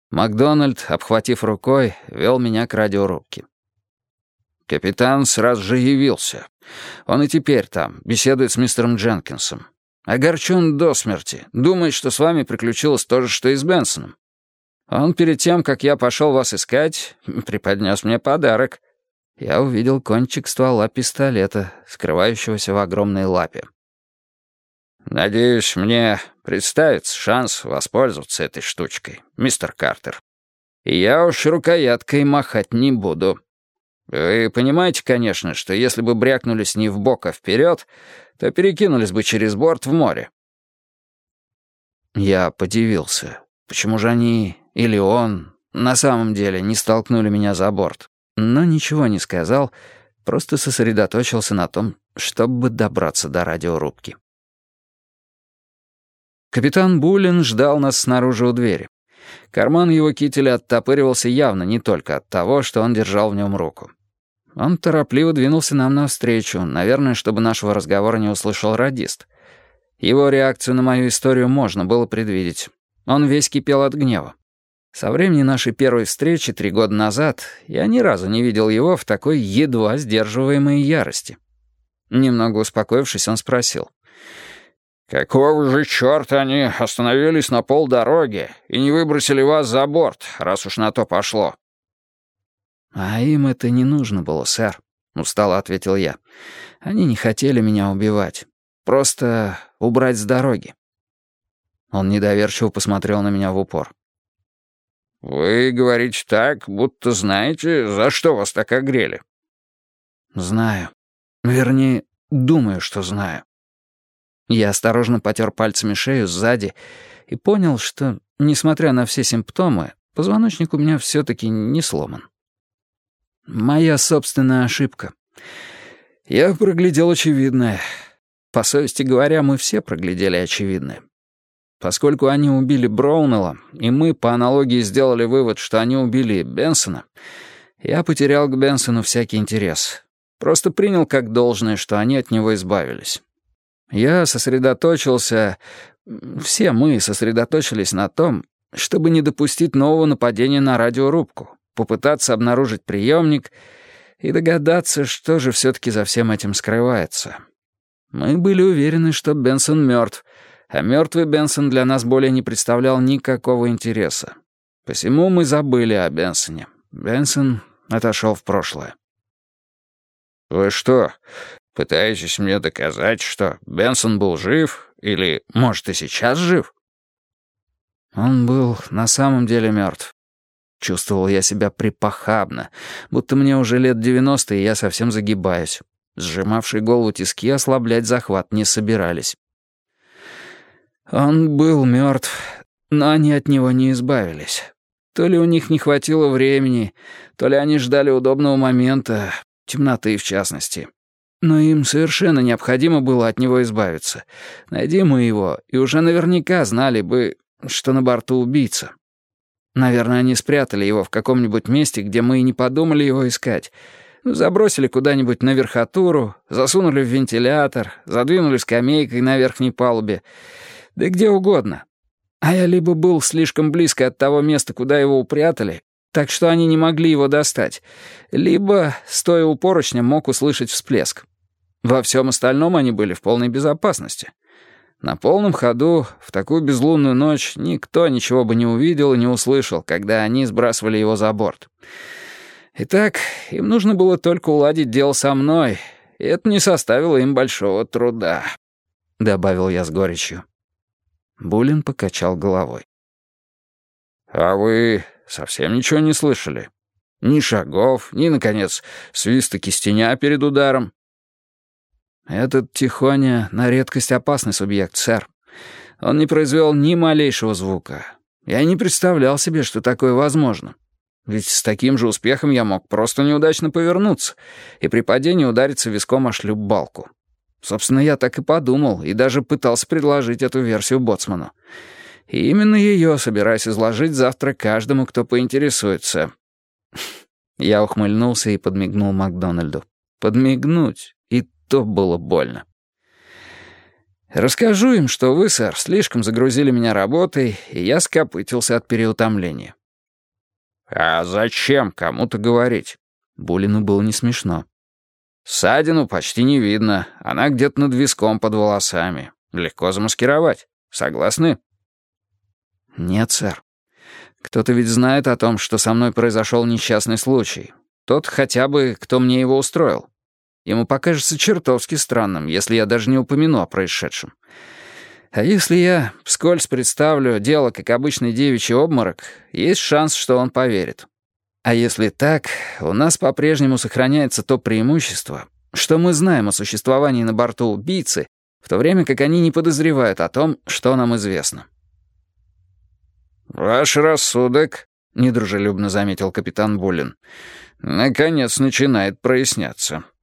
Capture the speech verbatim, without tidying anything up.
Макдональд, обхватив рукой, вел меня к радиорубке. Капитан сразу же явился. Он и теперь там, беседует с мистером Дженкинсом. Огорчен до смерти, думает, что с вами приключилось то же, что и с Бенсоном. Он перед тем, как я пошел вас искать, преподнес мне подарок. Я увидел кончик ствола пистолета, скрывающегося в огромной лапе. «Надеюсь, мне представится шанс воспользоваться этой штучкой, мистер Картер. И я уж рукояткой махать не буду. Вы понимаете, конечно, что если бы брякнулись не в бок, а вперед, то перекинулись бы через борт в море». Я подивился. Почему же они, или он, на самом деле не столкнули меня за борт? Но ничего не сказал, просто сосредоточился на том, чтобы добраться до радиорубки. Капитан Буллин ждал нас снаружи у двери. Карман его кителя оттопыривался явно не только от того, что он держал в нем руку. Он торопливо двинулся нам навстречу, наверное, чтобы нашего разговора не услышал радист. Его реакцию на мою историю можно было предвидеть. Он весь кипел от гнева. Со времени нашей первой встречи три года назад я ни разу не видел его в такой едва сдерживаемой ярости. Немного успокоившись, он спросил: «Какого же черта они остановились на полдороги и не выбросили вас за борт, раз уж на то пошло?» «А им это не нужно было, сэр», — устало ответил я. «Они не хотели меня убивать. Просто убрать с дороги». Он недоверчиво посмотрел на меня в упор. «Вы говорите так, будто знаете, за что вас так огрели». «Знаю. Вернее, думаю, что знаю». Я осторожно потер пальцами шею сзади и понял, что, несмотря на все симптомы, позвоночник у меня все-таки не сломан. Моя собственная ошибка. Я проглядел очевидное. По совести говоря, мы все проглядели очевидное. Поскольку они убили Броунелла, и мы по аналогии сделали вывод, что они убили Бенсона, я потерял к Бенсону всякий интерес. Просто принял как должное, что они от него избавились. Я сосредоточился... Все мы сосредоточились на том, чтобы не допустить нового нападения на радиорубку, попытаться обнаружить приемник и догадаться, что же все-таки за всем этим скрывается. Мы были уверены, что Бенсон мертв, а мертвый Бенсон для нас более не представлял никакого интереса. Посему мы забыли о Бенсоне. Бенсон отошел в прошлое. «Вы что, пытаетесь мне доказать, что Бенсон был жив? Или, может, и сейчас жив?» Он был на самом деле мертв. Чувствовал я себя припохабно, будто мне уже лет девяносто, и я совсем загибаюсь. Сжимавшие голову тиски ослаблять захват не собирались. Он был мертв, но они от него не избавились. То ли у них не хватило времени, то ли они ждали удобного момента, темноты в частности. Но им совершенно необходимо было от него избавиться. Найди мы его, и уже наверняка знали бы, что на борту убийца. Наверное, они спрятали его в каком-нибудь месте, где мы и не подумали его искать. Забросили куда-нибудь на верхотуру, засунули в вентилятор, задвинули скамейкой на верхней палубе. Да где угодно. А я либо был слишком близко от того места, куда его упрятали, так что они не могли его достать, либо, стоя у поручня, мог услышать всплеск. Во всем остальном они были в полной безопасности. На полном ходу, в такую безлунную ночь, никто ничего бы не увидел и не услышал, когда они сбрасывали его за борт. Итак, им нужно было только уладить дело со мной, и это не составило им большого труда», — добавил я с горечью. Буллин покачал головой. «А вы совсем ничего не слышали? Ни шагов, ни, наконец, свиста кистеня перед ударом?» «Этот Тихоня на редкость опасный субъект, сэр. Он не произвел ни малейшего звука. Я не представлял себе, что такое возможно. Ведь с таким же успехом я мог просто неудачно повернуться и при падении удариться виском о шлюпбалку. Собственно, я так и подумал, и даже пытался предложить эту версию боцману. И именно ее собираюсь изложить завтра каждому, кто поинтересуется». Я ухмыльнулся и подмигнул Макдональду. Подмигнуть, и то было больно. «Расскажу им, что вы, сэр, слишком загрузили меня работой, и я скопытился от переутомления. «А зачем кому-то говорить?» Булину было не смешно. «Ссадину почти не видно. Она где-то над виском под волосами. Легко замаскировать. Согласны?» «Нет, сэр. Кто-то ведь знает о том, что со мной произошел несчастный случай. Тот хотя бы, кто мне его устроил. Ему покажется чертовски странным, если я даже не упомяну о происшедшем. А если я вскользь представлю дело как обычный девичий обморок, есть шанс, что он поверит. А если так, у нас по-прежнему сохраняется то преимущество, что мы знаем о существовании на борту убийцы, в то время как они не подозревают о том, что нам известно». «Ваш рассудок», — недружелюбно заметил капитан Булин, — «наконец начинает проясняться».